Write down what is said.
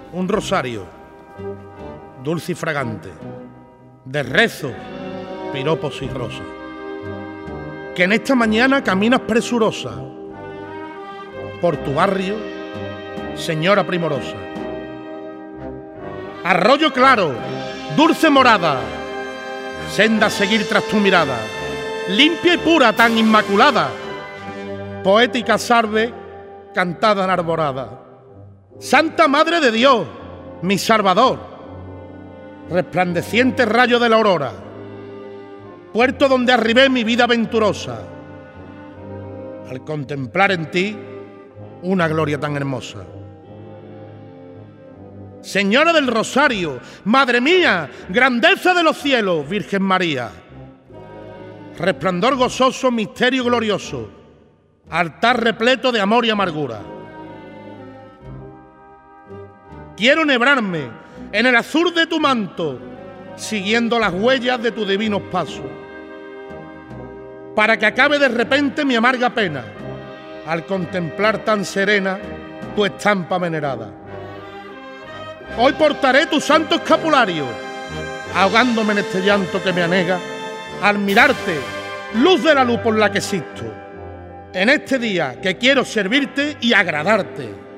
un rosario, dulce y fragante, de rezos, piropos y rosas, que en esta mañana caminas presurosa por tu barrio, señora primorosa. Arroyo claro, dulce morada, senda a seguir tras tu mirada, limpia y pura, tan inmaculada, poética sarde, cantada en arborada. Santa Madre de Dios, mi Salvador, resplandeciente rayo de la aurora, puerto donde arribé mi vida venturosa, al contemplar en ti una gloria tan hermosa. Señora del Rosario, Madre mía, grandeza de los cielos, Virgen María, resplandor gozoso, misterio glorioso, altar repleto de amor y amargura. Quiero nebrarme en el azul de tu manto, siguiendo las huellas de tus divinos pasos, para que acabe de repente mi amarga pena, al contemplar tan serena tu estampa venerada. Hoy portaré tu santo escapulario, ahogándome en este llanto que me anega, al mirarte, luz de la luz por la que existo, en este día que quiero servirte y agradarte.